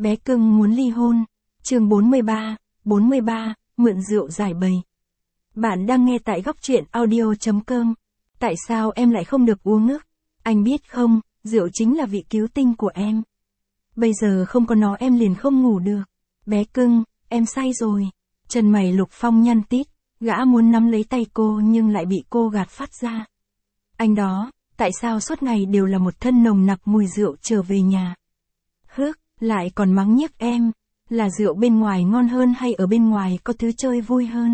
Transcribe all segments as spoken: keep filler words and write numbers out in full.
Bé cưng muốn ly hôn. Chương bốn mươi ba, bốn mươi ba, mượn rượu giải bày. Bạn đang nghe tại góc truyện audio chấm com. Tại sao em lại không được uống nước? Anh biết không, rượu chính là vị cứu tinh của em. Bây giờ không có nó em liền không ngủ được. Bé cưng, em say rồi. Chân mày Lục Phong nhăn tít, gã muốn nắm lấy tay cô nhưng lại bị cô gạt phát ra. Anh đó, tại sao suốt ngày đều là một thân nồng nặc mùi rượu trở về nhà? Hước, lại còn mắng nhiếc em, là rượu bên ngoài ngon hơn hay ở bên ngoài có thứ chơi vui hơn?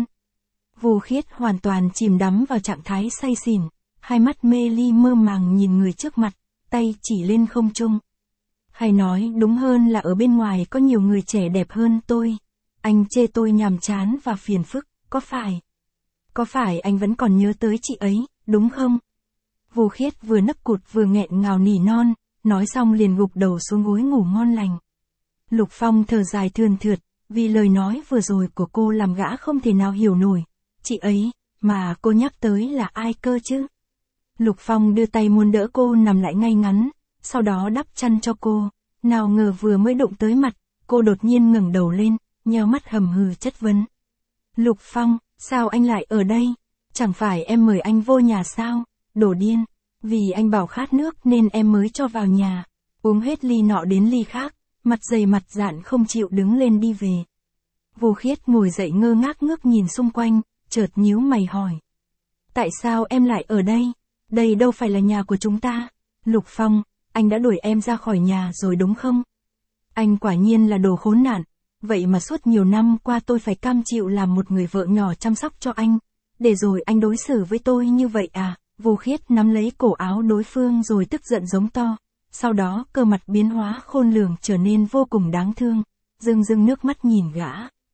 Vô Khiết hoàn toàn chìm đắm vào trạng thái say xỉn, hai mắt mê ly mơ màng nhìn người trước mặt, tay chỉ lên không trung. Hay nói đúng hơn là ở bên ngoài có nhiều người trẻ đẹp hơn tôi. Anh chê tôi nhàm chán và phiền phức, có phải? Có phải anh vẫn còn nhớ tới chị ấy, đúng không? Vô Khiết vừa nấc cụt vừa nghẹn ngào nỉ non, nói xong liền gục đầu xuống gối ngủ ngon lành. Lục Phong thở dài thườn thượt, vì lời nói vừa rồi của cô làm gã không thể nào hiểu nổi. Chị ấy, mà cô nhắc tới là ai cơ chứ? Lục Phong đưa tay muốn đỡ cô nằm lại ngay ngắn, sau đó đắp chăn cho cô. Nào ngờ vừa mới đụng tới mặt, cô đột nhiên ngẩng đầu lên, nheo mắt hầm hừ chất vấn. Lục Phong, sao anh lại ở đây? Chẳng phải em mời anh vô nhà sao? Đồ điên, vì anh bảo khát nước nên em mới cho vào nhà. Uống hết ly nọ đến ly khác, mặt dày mặt dạn không chịu đứng lên đi về. Vô Khiết ngồi dậy ngơ ngác ngước nhìn xung quanh, chợt nhíu mày hỏi. Tại sao em lại ở đây? Đây đâu phải là nhà của chúng ta. Lục Phong, anh đã đuổi em ra khỏi nhà rồi đúng không? Anh quả nhiên là đồ khốn nạn. Vậy mà suốt nhiều năm qua tôi phải cam chịu làm một người vợ nhỏ chăm sóc cho anh. Để rồi anh đối xử với tôi như vậy à? Vô Khiết nắm lấy cổ áo đối phương rồi tức giận giống to. Sau đó cơ mặt biến hóa khôn lường trở nên vô cùng đáng thương. Rưng rưng nước mắt nhìn gã.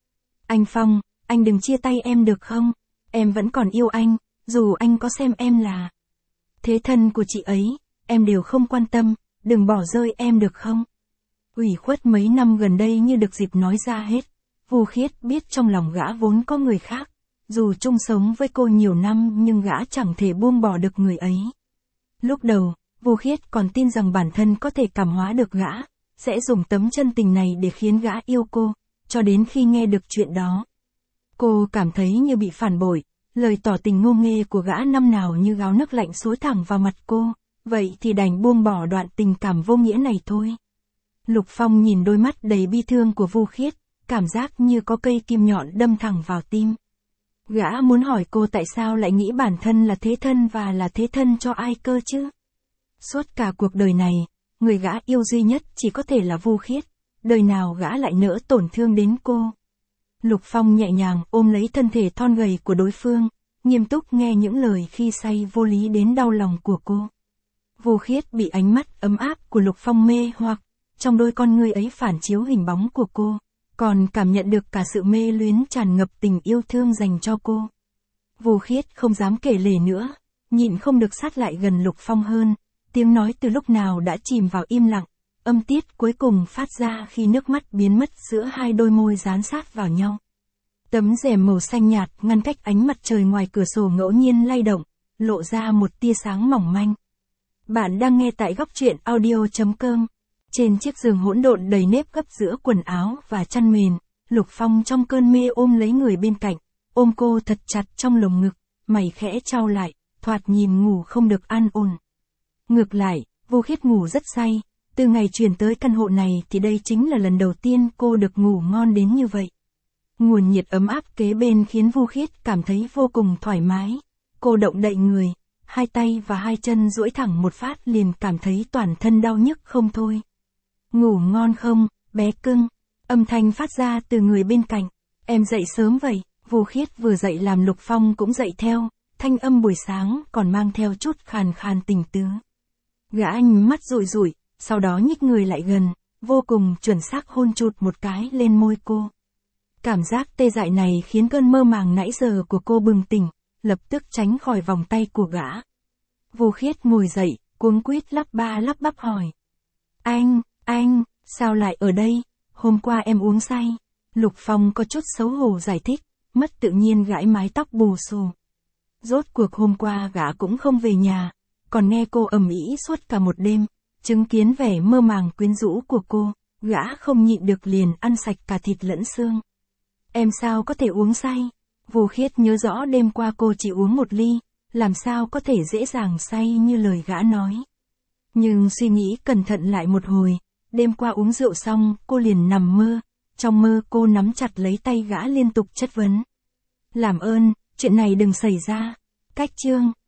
Anh Phong, anh đừng chia tay em được không? Em vẫn còn yêu anh, dù anh có xem em là thế thân của chị ấy, em đều không quan tâm, đừng bỏ rơi em được không? Ủy khuất mấy năm gần đây như được dịp nói ra hết. Vô Khiết biết trong lòng gã vốn có người khác. Dù chung sống với cô nhiều năm nhưng gã chẳng thể buông bỏ được người ấy. Lúc đầu, Vô Khiết còn tin rằng bản thân có thể cảm hóa được gã, sẽ dùng tấm chân tình này để khiến gã yêu cô, cho đến khi nghe được chuyện đó. Cô cảm thấy như bị phản bội, lời tỏ tình ngô nghê của gã năm nào như gáo nước lạnh xối thẳng vào mặt cô, vậy thì đành buông bỏ đoạn tình cảm vô nghĩa này thôi. Lục Phong nhìn đôi mắt đầy bi thương của Vô Khiết, cảm giác như có cây kim nhọn đâm thẳng vào tim. Gã muốn hỏi cô tại sao lại nghĩ bản thân là thế thân và là thế thân cho ai cơ chứ? Suốt cả cuộc đời này, người gã yêu duy nhất chỉ có thể là Vô Khiết, đời nào gã lại nỡ tổn thương đến cô. Lục Phong nhẹ nhàng ôm lấy thân thể thon gầy của đối phương, nghiêm túc nghe những lời khi say vô lý đến đau lòng của cô. Vô Khiết bị ánh mắt ấm áp của Lục Phong mê hoặc, trong đôi con ngươi ấy phản chiếu hình bóng của cô, còn cảm nhận được cả sự mê luyến tràn ngập tình yêu thương dành cho cô. Vô Khiết không dám kể lể nữa, nhịn không được sát lại gần Lục Phong hơn, tiếng nói từ lúc nào đã chìm vào im lặng, âm tiết cuối cùng phát ra khi nước mắt biến mất giữa hai đôi môi dán sát vào nhau. Tấm rèm màu xanh nhạt ngăn cách ánh mặt trời ngoài cửa sổ ngẫu nhiên lay động, lộ ra một tia sáng mỏng manh. Bạn đang nghe tại góc truyện audio chấm com. Trên chiếc giường hỗn độn đầy nếp gấp giữa quần áo và chăn mền, Lục Phong trong cơn mê ôm lấy người bên cạnh, ôm cô thật chặt trong lồng ngực, mày khẽ trao lại, thoạt nhìn ngủ không được an ổn. Ngược lại, Vô Khiết ngủ rất say, từ ngày chuyển tới căn hộ này thì đây chính là lần đầu tiên cô được ngủ ngon đến như vậy. Nguồn nhiệt ấm áp kế bên khiến Vô Khiết cảm thấy vô cùng thoải mái. Cô động đậy người, hai tay và hai chân duỗi thẳng một phát liền cảm thấy toàn thân đau nhức không thôi. Ngủ ngon không, bé cưng? Âm thanh phát ra từ người bên cạnh. Em dậy sớm vậy. Vô Khiết vừa dậy làm Lục Phong cũng dậy theo, thanh âm buổi sáng còn mang theo chút khàn khàn tình tứ. Gã nhắm mắt rụi rụi, sau đó nhích người lại gần, vô cùng chuẩn xác hôn chụt một cái lên môi cô. Cảm giác tê dại này khiến cơn mơ màng nãy giờ của cô bừng tỉnh, lập tức tránh khỏi vòng tay của gã. Vô Khiết ngồi dậy, cuống quýt lắp ba lắp bắp hỏi. Anh, anh, sao lại ở đây? Hôm qua em uống say. Lục Phong có chút xấu hổ giải thích, mất tự nhiên gãi mái tóc bù xù. Rốt cuộc hôm qua gã cũng không về nhà, còn nghe cô ầm ĩ suốt cả một đêm, chứng kiến vẻ mơ màng quyến rũ của cô, Gã không nhịn được liền ăn sạch cả thịt lẫn xương. Em sao có thể uống say? Vô Khiết nhớ rõ đêm qua cô chỉ uống một ly, làm sao có thể dễ dàng say như lời gã nói. Nhưng suy nghĩ cẩn thận lại một hồi, đêm qua uống rượu xong, cô liền nằm mơ, trong mơ cô nắm chặt lấy tay gã liên tục chất vấn. Làm ơn, chuyện này đừng xảy ra. Cách chương